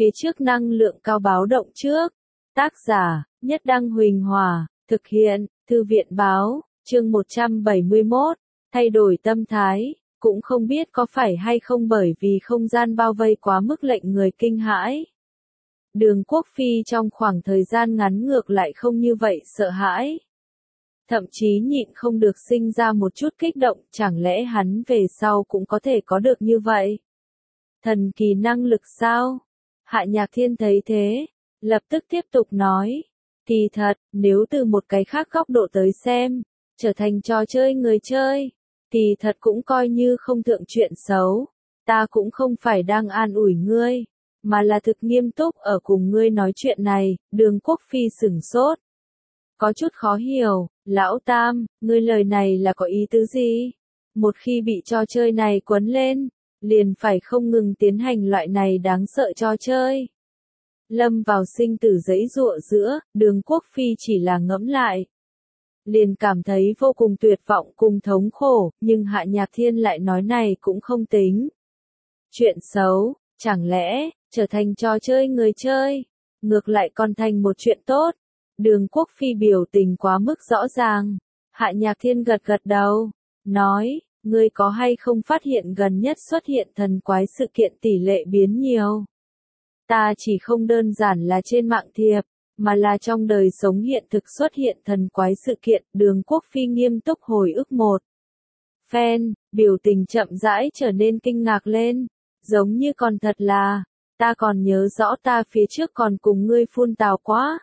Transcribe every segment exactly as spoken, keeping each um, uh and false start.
phía trước năng lượng cao báo động trước. Tác giả, Nhất Đăng Huỳnh Hòa, thực hiện, Thư viện báo, chương một trăm bảy mươi mốt, thay đổi tâm thái, cũng không biết có phải hay không bởi vì không gian bao vây quá mức lệnh người kinh hãi. Đường Quốc Phi trong khoảng thời gian ngắn ngược lại không như vậy sợ hãi. Thậm chí nhịn không được sinh ra một chút kích động, chẳng lẽ hắn về sau cũng có thể có được như vậy? Thần kỳ năng lực sao? Hạ Nhạc Thiên thấy thế, lập tức tiếp tục nói. Thì thật, nếu từ một cái khác góc độ tới xem, trở thành trò chơi người chơi, thì thật cũng coi như không thượng chuyện xấu. Ta cũng không phải đang an ủi ngươi, mà là thực nghiêm túc ở cùng ngươi nói chuyện này. Đường Quốc Phi sửng sốt. Có chút khó hiểu, lão tam, ngươi lời này là có ý tứ gì? Một khi bị trò chơi này quấn lên, liền phải không ngừng tiến hành loại này đáng sợ trò chơi. Lâm vào sinh tử giãy giụa giữa, Đường Quốc Phi chỉ là ngẫm lại. Liền cảm thấy vô cùng tuyệt vọng cùng thống khổ, nhưng Hạ Nhạc Thiên lại nói này cũng không tính. Chuyện xấu, chẳng lẽ, trở thành trò chơi người chơi, ngược lại còn thành một chuyện tốt. Đường Quốc Phi biểu tình quá mức rõ ràng. Hạ Nhạc Thiên gật gật đầu, nói, ngươi có hay không phát hiện gần nhất xuất hiện thần quái sự kiện tỷ lệ biến nhiều? Ta chỉ không đơn giản là trên mạng thiệp, mà là trong đời sống hiện thực xuất hiện thần quái sự kiện. Đường Quốc Phi nghiêm túc hồi ức một phen, biểu tình chậm rãi trở nên kinh ngạc lên, giống như còn thật là, ta còn nhớ rõ ta phía trước còn cùng ngươi phun tào quá.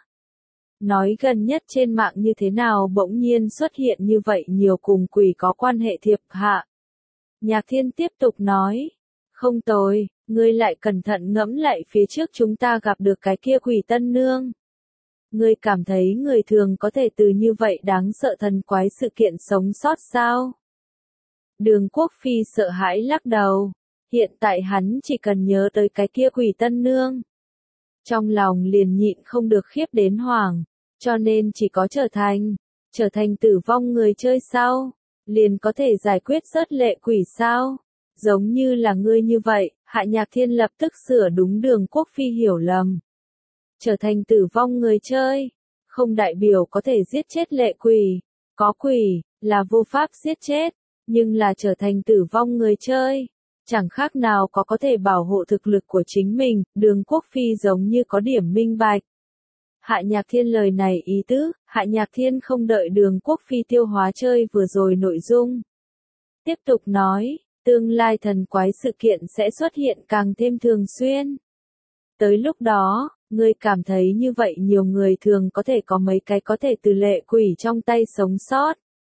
Nói gần nhất trên mạng như thế nào bỗng nhiên xuất hiện như vậy nhiều cùng quỷ có quan hệ thiệp. Hạ Nhạc Thiên tiếp tục nói, không tồi, ngươi lại cẩn thận ngẫm lại phía trước chúng ta gặp được cái kia quỷ tân nương. Ngươi cảm thấy người thường có thể từ như vậy đáng sợ thần quái sự kiện sống sót sao? Đường Quốc Phi sợ hãi lắc đầu, hiện tại hắn chỉ cần nhớ tới cái kia quỷ tân nương, trong lòng liền nhịn không được khiếp đến hoảng, cho nên chỉ có trở thành, trở thành tử vong người chơi sao, liền có thể giải quyết rớt lệ quỷ sao, giống như là ngươi như vậy. Hạ Nhạc Thiên lập tức sửa đúng Đường Quốc Phi hiểu lầm. Trở thành tử vong người chơi, không đại biểu có thể giết chết lệ quỷ, có quỷ, là vô pháp giết chết, nhưng là trở thành tử vong người chơi, chẳng khác nào có có thể bảo hộ thực lực của chính mình. Đường Quốc Phi giống như có điểm minh bạch. Hạ Nhạc Thiên lời này ý tứ, Hạ Nhạc Thiên không đợi Đường Quốc Phi tiêu hóa chơi vừa rồi nội dung. Tiếp tục nói, tương lai thần quái sự kiện sẽ xuất hiện càng thêm thường xuyên. Tới lúc đó, ngươi cảm thấy như vậy nhiều người thường có thể có mấy cái có thể từ lệ quỷ trong tay sống sót.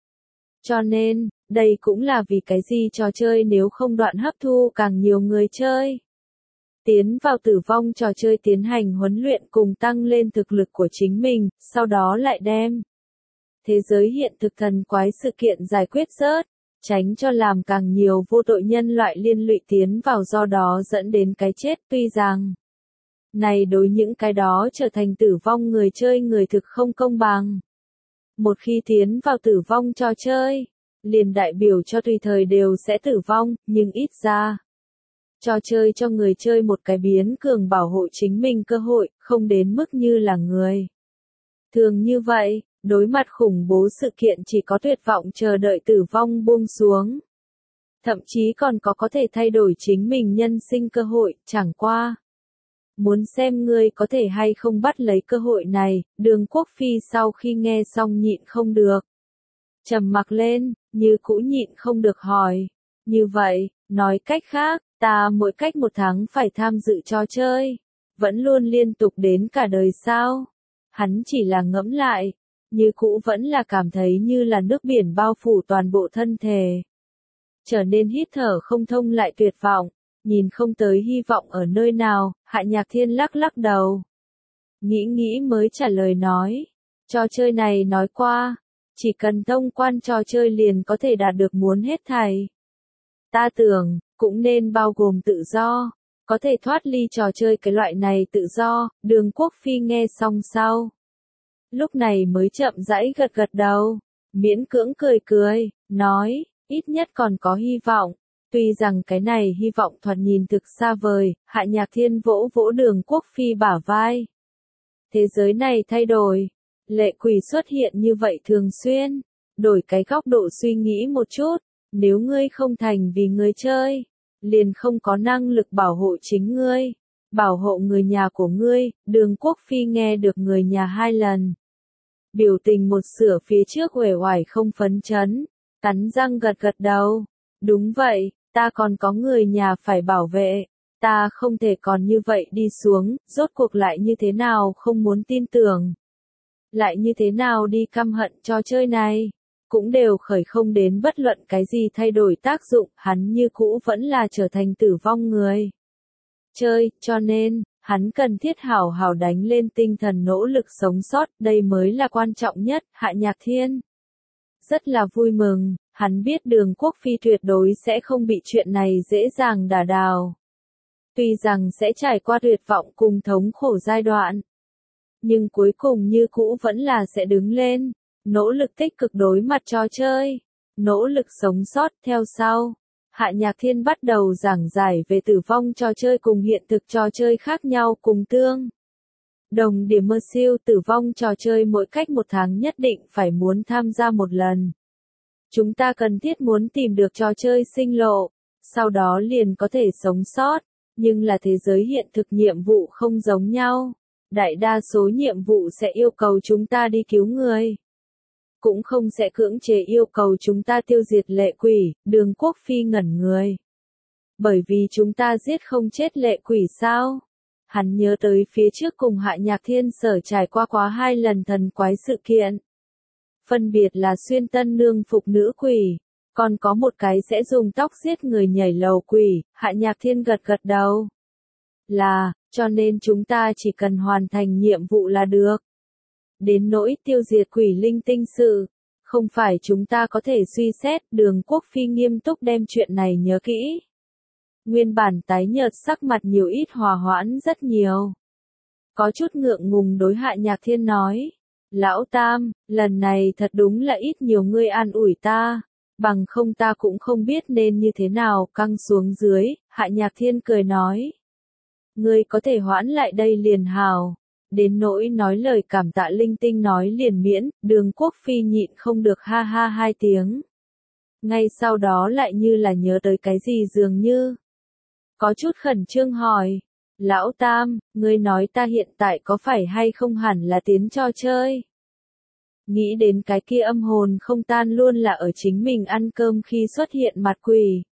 Cho nên, đây cũng là vì cái gì trò chơi nếu không đoạn hấp thu càng nhiều người chơi. Tiến vào tử vong trò chơi tiến hành huấn luyện cùng tăng lên thực lực của chính mình, sau đó lại đem thế giới hiện thực thần quái sự kiện giải quyết rớt, tránh cho làm càng nhiều vô tội nhân loại liên lụy tiến vào do đó dẫn đến cái chết. Tuy rằng, này đối những cái đó trở thành tử vong người chơi người thực không công bằng. Một khi tiến vào tử vong trò chơi, liền đại biểu cho tùy thời đều sẽ tử vong, nhưng ít ra, trò chơi cho người chơi một cái biến cường bảo hộ chính mình cơ hội, không đến mức như là người thường như vậy, đối mặt khủng bố sự kiện chỉ có tuyệt vọng chờ đợi tử vong buông xuống. Thậm chí còn có có thể thay đổi chính mình nhân sinh cơ hội, chẳng qua. Muốn xem ngươi có thể hay không bắt lấy cơ hội này. Đường Quốc Phi sau khi nghe xong nhịn không được, trầm mặc lên, như cũ nhịn không được hỏi. Như vậy, nói cách khác, ta mỗi cách một tháng phải tham dự trò chơi, vẫn luôn liên tục đến cả đời sao? Hắn chỉ là ngẫm lại, như cũ vẫn là cảm thấy như là nước biển bao phủ toàn bộ thân thể. Trở nên hít thở không thông lại tuyệt vọng, nhìn không tới hy vọng ở nơi nào. Hạ Nhạc Thiên lắc lắc đầu. Nghĩ nghĩ mới trả lời nói, trò chơi này nói qua, chỉ cần thông quan trò chơi liền có thể đạt được muốn hết thảy. Ta tưởng, cũng nên bao gồm tự do, có thể thoát ly trò chơi cái loại này tự do. Đường Quốc Phi nghe xong sau, lúc này mới chậm rãi gật gật đầu, miễn cưỡng cười cười, nói, ít nhất còn có hy vọng. Tuy rằng cái này hy vọng thoạt nhìn thực xa vời, Hạ Nhạc Thiên vỗ vỗ Đường Quốc Phi bả vai. Thế giới này thay đổi, lệ quỷ xuất hiện như vậy thường xuyên, đổi cái góc độ suy nghĩ một chút, nếu ngươi không thành vì người chơi, liền không có năng lực bảo hộ chính ngươi, bảo hộ người nhà của ngươi. Đường Quốc Phi nghe được người nhà hai lần. Biểu tình một sửa phía trước uể oải không phấn chấn, cắn răng gật gật đầu. Đúng vậy, ta còn có người nhà phải bảo vệ, ta không thể còn như vậy đi xuống, rốt cuộc lại như thế nào không muốn tin tưởng. Lại như thế nào đi căm hận trò chơi này, cũng đều khởi không đến bất luận cái gì thay đổi tác dụng, hắn như cũ vẫn là trở thành tử vong người chơi, cho nên, hắn cần thiết hảo hảo đánh lên tinh thần nỗ lực sống sót, đây mới là quan trọng nhất. Hạ Nhạc Thiên rất là vui mừng, hắn biết Đường Quốc Phi tuyệt đối sẽ không bị chuyện này dễ dàng đả đào. Tuy rằng sẽ trải qua tuyệt vọng cùng thống khổ giai đoạn, nhưng cuối cùng như cũ vẫn là sẽ đứng lên, nỗ lực tích cực đối mặt trò chơi, nỗ lực sống sót. Theo sau, Hạ Nhạc Thiên bắt đầu giảng giải về tử vong trò chơi cùng hiện thực trò chơi khác nhau cùng tương đồng điểm. Mơ siêu tử vong trò chơi mỗi cách một tháng nhất định phải muốn tham gia một lần. Chúng ta cần thiết muốn tìm được trò chơi sinh lộ, sau đó liền có thể sống sót, nhưng là thế giới hiện thực nhiệm vụ không giống nhau. Đại đa số nhiệm vụ sẽ yêu cầu chúng ta đi cứu người, cũng không sẽ cưỡng chế yêu cầu chúng ta tiêu diệt lệ quỷ. Đường Quốc Phi ngẩn người. Bởi vì chúng ta giết không chết lệ quỷ sao? Hắn nhớ tới phía trước cùng Hạ Nhạc Thiên sở trải qua quá hai lần thần quái sự kiện. Phân biệt là xuyên tân nương phục nữ quỷ, còn có một cái sẽ dùng tóc giết người nhảy lầu quỷ. Hạ Nhạc Thiên gật gật đầu. Là, cho nên chúng ta chỉ cần hoàn thành nhiệm vụ là được. Đến nỗi tiêu diệt quỷ linh tinh sự, không phải chúng ta có thể suy xét. Đường Quốc Phi nghiêm túc đem chuyện này nhớ kỹ. Nguyên bản tái nhợt sắc mặt nhiều ít hòa hoãn rất nhiều. Có chút ngượng ngùng đối Hạ Nhạc Thiên nói. Lão Tam, lần này thật đúng là ít nhiều ngươi an ủi ta, bằng không ta cũng không biết nên như thế nào căng xuống dưới. Hạ Nhạc Thiên cười nói. Ngươi có thể hoãn lại đây liền hào. Đến nỗi nói lời cảm tạ linh tinh nói liền miễn. Đường Quốc Phi nhịn không được ha ha hai tiếng. Ngay sau đó lại như là nhớ tới cái gì dường như. Có chút khẩn trương hỏi. Lão Tam, ngươi nói ta hiện tại có phải hay không hẳn là tiến trò chơi? Nghĩ đến cái kia âm hồn không tan luôn là ở chính mình ăn cơm khi xuất hiện mặt quỷ.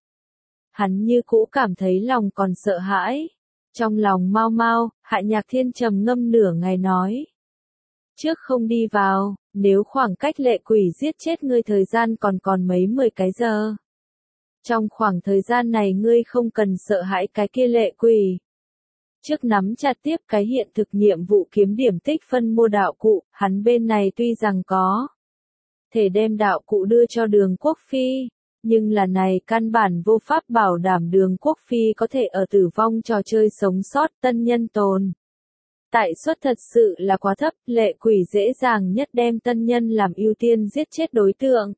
Hắn như cũ cảm thấy lòng còn sợ hãi. Trong lòng mau mau, Hạ Nhạc Thiên trầm ngâm nửa ngày nói. Trước không đi vào, nếu khoảng cách lệ quỷ giết chết ngươi thời gian còn còn mấy mười cái giờ. Trong khoảng thời gian này ngươi không cần sợ hãi cái kia lệ quỷ. Trước nắm chặt tiếp cái hiện thực nhiệm vụ kiếm điểm tích phân mua đạo cụ, hắn bên này tuy rằng có thể đem đạo cụ đưa cho Đường Quốc Phi, nhưng là này căn bản vô pháp bảo đảm Đường Quốc Phi có thể ở tử vong trò chơi sống sót. Tân nhân tồn tại suất thật sự là quá thấp, lệ quỷ dễ dàng nhất đem tân nhân làm ưu tiên giết chết đối tượng.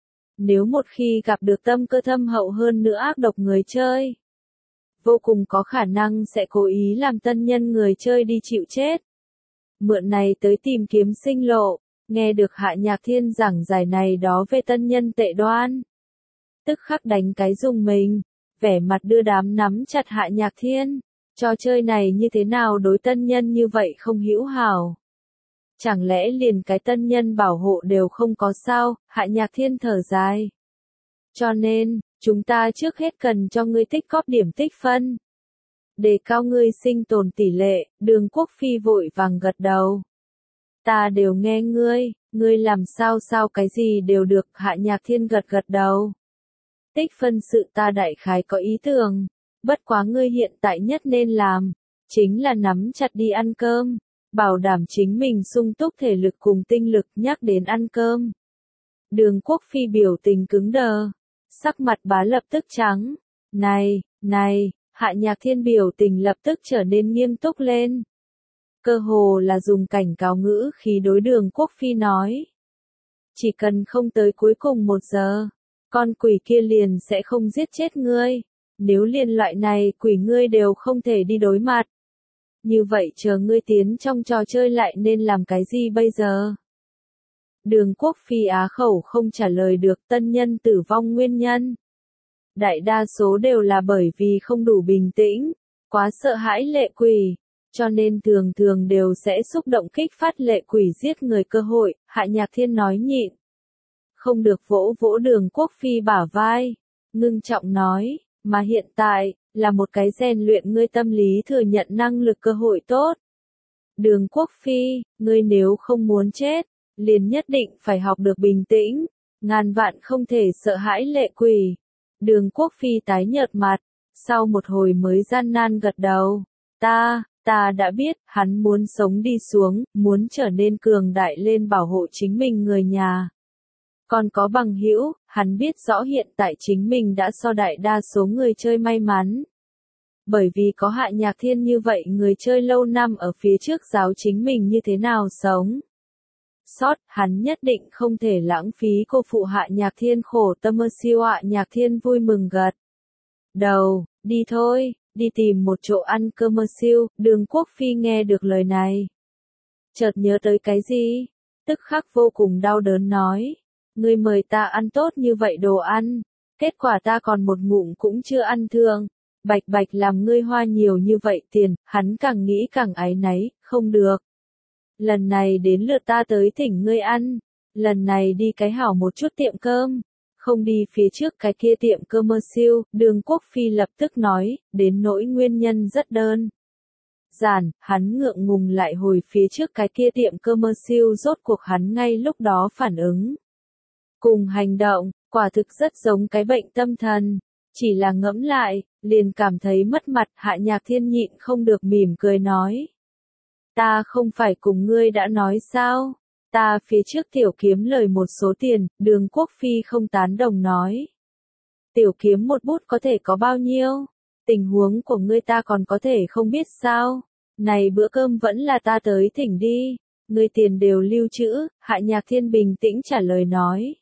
Nếu một khi gặp được tâm cơ thâm hậu hơn nữa ác độc người chơi, vô cùng có khả năng sẽ cố ý làm tân nhân người chơi đi chịu chết. Mượn này tới tìm kiếm sinh lộ, nghe được Hạ Nhạc Thiên giảng giải này đó về tân nhân tệ đoan. Tức khắc đánh cái dùng mình, vẻ mặt đưa đám nắm chặt Hạ Nhạc Thiên. Trò chơi này như thế nào đối tân nhân như vậy không hữu hảo? Chẳng lẽ liền cái tân nhân bảo hộ đều không có sao? Hạ Nhạc Thiên thở dài. Cho nên, chúng ta trước hết cần cho ngươi tích góp điểm tích phân. Đề cao ngươi sinh tồn tỷ lệ. Đường Quốc Phi vội vàng gật đầu. Ta đều nghe ngươi, ngươi làm sao sao cái gì đều được. Hạ Nhạc Thiên gật gật đầu. Tích phân sự ta đại khái có ý tưởng. Bất quá ngươi hiện tại nhất nên làm, chính là nắm chặt đi ăn cơm, bảo đảm chính mình sung túc thể lực cùng tinh lực. Nhắc đến ăn cơm, Đường Quốc Phi biểu tình cứng đờ, sắc mặt bá lập tức trắng. Này, này, Hạ Nhạc Thiên biểu tình lập tức trở nên nghiêm túc lên. Cơ hồ là dùng cảnh cáo ngữ khí đối Đường Quốc Phi nói. Chỉ cần không tới cuối cùng một giờ, con quỷ kia liền sẽ không giết chết ngươi. Nếu liền loại này quỷ ngươi đều không thể đi đối mặt. Như vậy chờ ngươi tiến trong trò chơi lại nên làm cái gì bây giờ? Đường Quốc Phi á khẩu không trả lời được tân nhân tử vong nguyên nhân. Đại đa số đều là bởi vì không đủ bình tĩnh, quá sợ hãi lệ quỷ, cho nên thường thường đều sẽ xúc động kích phát lệ quỷ giết người cơ hội, Hạ Nhạc Thiên nói nhịn. Không được vỗ vỗ Đường Quốc Phi bả vai, ngưng trọng nói, mà hiện tại, là một cái rèn luyện ngươi tâm lý thừa nhận năng lực cơ hội tốt. Đường Quốc Phi, ngươi nếu không muốn chết, liền nhất định phải học được bình tĩnh, ngàn vạn không thể sợ hãi lệ quỷ. Đường Quốc Phi tái nhợt mặt, sau một hồi mới gian nan gật đầu. Ta, ta đã biết, hắn muốn sống đi xuống, muốn trở nên cường đại lên bảo hộ chính mình người nhà. Còn có bằng hữu, hắn biết rõ hiện tại chính mình đã so đại đa số người chơi may mắn. Bởi vì có Hạ Nhạc Thiên như vậy người chơi lâu năm ở phía trước giáo chính mình như thế nào sống. Sót, hắn nhất định không thể lãng phí cô phụ Hạ Nhạc Thiên khổ tâm ơ siêu. Hạ Nhạc Thiên vui mừng gật đầu, đi thôi, đi tìm một chỗ ăn cơm ơ siêu. Đường Quốc Phi nghe được lời này, chợt nhớ tới cái gì, tức khắc vô cùng đau đớn nói, ngươi mời ta ăn tốt như vậy đồ ăn, kết quả ta còn một ngụm cũng chưa ăn thương, bạch bạch làm ngươi hoa nhiều như vậy tiền. Hắn càng nghĩ càng áy náy, không được. Lần này đến lượt ta tới thỉnh ngươi ăn, lần này đi cái hảo một chút tiệm cơm, không đi phía trước cái kia tiệm cơm ơ siêu. Đường Quốc Phi lập tức nói, đến nỗi nguyên nhân rất đơn giản, hắn ngượng ngùng lại hồi phía trước cái kia tiệm cơm ơ siêu. Rốt cuộc hắn ngay lúc đó phản ứng cùng hành động, quả thực rất giống cái bệnh tâm thần, chỉ là ngẫm lại, liền cảm thấy mất mặt. Hạ Nhạc Thiên nhịn không được mỉm cười nói. Ta không phải cùng ngươi đã nói sao, ta phía trước tiểu kiếm lời một số tiền. Đường Quốc Phi không tán đồng nói. Tiểu kiếm một bút có thể có bao nhiêu, tình huống của ngươi ta còn có thể không biết sao, này bữa cơm vẫn là ta tới thỉnh đi, ngươi tiền đều lưu trữ. Hạ Nhạc Thiên bình tĩnh trả lời nói.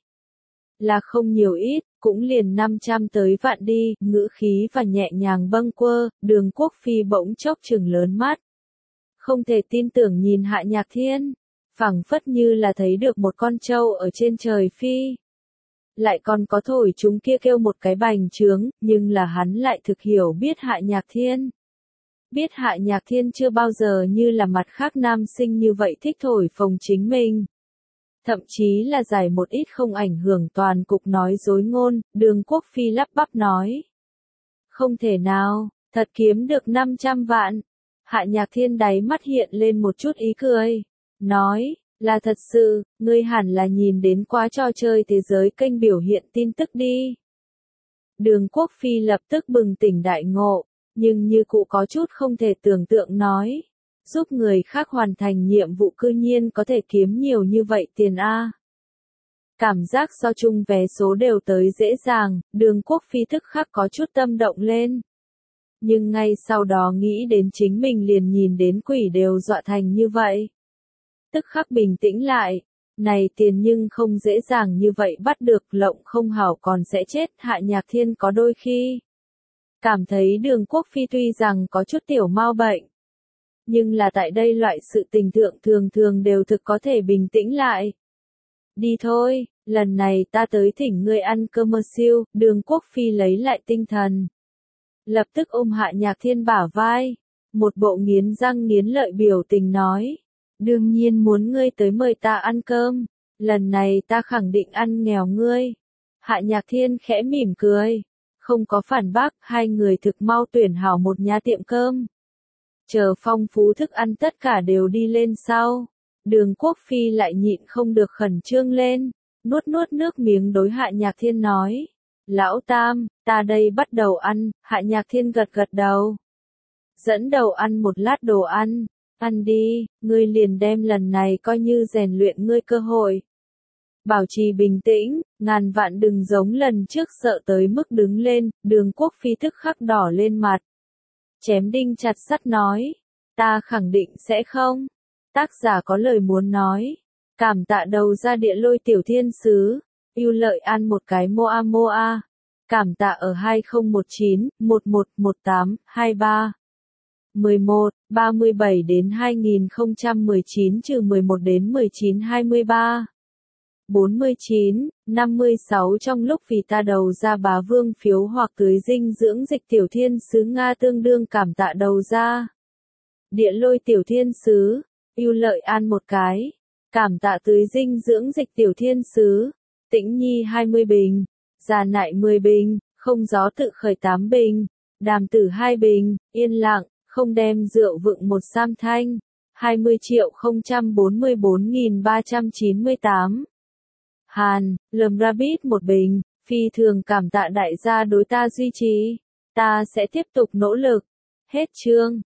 Là không nhiều ít, cũng liền năm trăm tới vạn đi, ngữ khí và nhẹ nhàng bâng quơ. Đường Quốc Phi bỗng chốc trừng lớn mắt, không thể tin tưởng nhìn Hạ Nhạc Thiên, phảng phất như là thấy được một con trâu ở trên trời phi. Lại còn có thổi chúng kia kêu một cái bành trướng, nhưng là hắn lại thực hiểu biết Hạ Nhạc Thiên. Biết Hạ Nhạc Thiên chưa bao giờ như là mặt khác nam sinh như vậy thích thổi phồng chính mình. Thậm chí là giải một ít không ảnh hưởng toàn cục nói dối ngôn. Đường Quốc Phi lắp bắp nói. Không thể nào, thật kiếm được năm trăm vạn. Hạ Nhạc Thiên đáy mắt hiện lên một chút ý cười. Nói, là thật sự, ngươi hẳn là nhìn đến quá trò chơi thế giới kênh biểu hiện tin tức đi. Đường Quốc Phi lập tức bừng tỉnh đại ngộ, nhưng như cụ có chút không thể tưởng tượng nói. Giúp người khác hoàn thành nhiệm vụ cư nhiên có thể kiếm nhiều như vậy tiền a. Cảm giác so chung vé số đều tới dễ dàng, Đường Quốc Phi tức khắc có chút tâm động lên. Nhưng ngay sau đó nghĩ đến chính mình liền nhìn đến quỷ đều dọa thành như vậy. Tức khắc bình tĩnh lại, này tiền nhưng không dễ dàng như vậy bắt được, lộng không hảo còn sẽ chết. Hạ Nhạc Thiên có đôi khi cảm thấy Đường Quốc Phi tuy rằng có chút tiểu mau bệnh, nhưng là tại đây loại sự tình thượng thường thường đều thực có thể bình tĩnh lại. Đi thôi, lần này ta tới thỉnh ngươi ăn cơm ơ siêu. Đường Quốc Phi lấy lại tinh thần, lập tức ôm Hạ Nhạc Thiên bả vai, một bộ nghiến răng nghiến lợi biểu tình nói. Đương nhiên muốn ngươi tới mời ta ăn cơm, lần này ta khẳng định ăn nghèo ngươi. Hạ Nhạc Thiên khẽ mỉm cười, không có phản bác. Hai người thực mau tuyển hảo một nhà tiệm cơm. Chờ phong phú thức ăn tất cả đều đi lên sau, Đường Quốc Phi lại nhịn không được khẩn trương lên, nuốt nuốt nước miếng đối Hạ Nhạc Thiên nói. Lão Tam, ta đây bắt đầu ăn. Hạ Nhạc Thiên gật gật đầu, dẫn đầu ăn một lát đồ ăn. Ăn đi, ngươi liền đem lần này coi như rèn luyện ngươi cơ hội. Bảo trì bình tĩnh, ngàn vạn đừng giống lần trước sợ tới mức đứng lên. Đường Quốc Phi tức khắc đỏ lên mặt, chém đinh chặt sắt nói. Ta khẳng định sẽ không. Tác giả có lời muốn nói. Cảm tạ đầu ra địa lôi tiểu thiên sứ. Ưu Lợi An một cái moa moa. Cảm tạ ở hai không một chín, một một một tám, hai ba. mười một, ba mươi bảy đến hai nghìn không trăm mười chín trừ mười một đến mười chín hai mươi ba. bốn mươi chín, năm mươi sáu trong lúc vì ta đầu ra bá vương phiếu hoặc tưới dinh dưỡng dịch tiểu thiên sứ Nga tương đương cảm tạ đầu ra. Địa Lôi tiểu thiên sứ, Ưu Lợi An một cái. Cảm tạ tưới dinh dưỡng dịch tiểu thiên sứ. Tĩnh Nhi hai mươi bình. Già Nại mười bình. Không Gió Tự Khởi tám bình. Đàm Tử hai bình. Yên Lặng, không đem rượu vựng một sam thanh. hai mươi triệu không trăm bốn mươi bốn nghìn ba trăm chín mươi tám. Hàn, Lầm Rabbit một bình. Phi thường cảm tạ đại gia đối ta duy trì. Ta sẽ tiếp tục nỗ lực. Hết chương.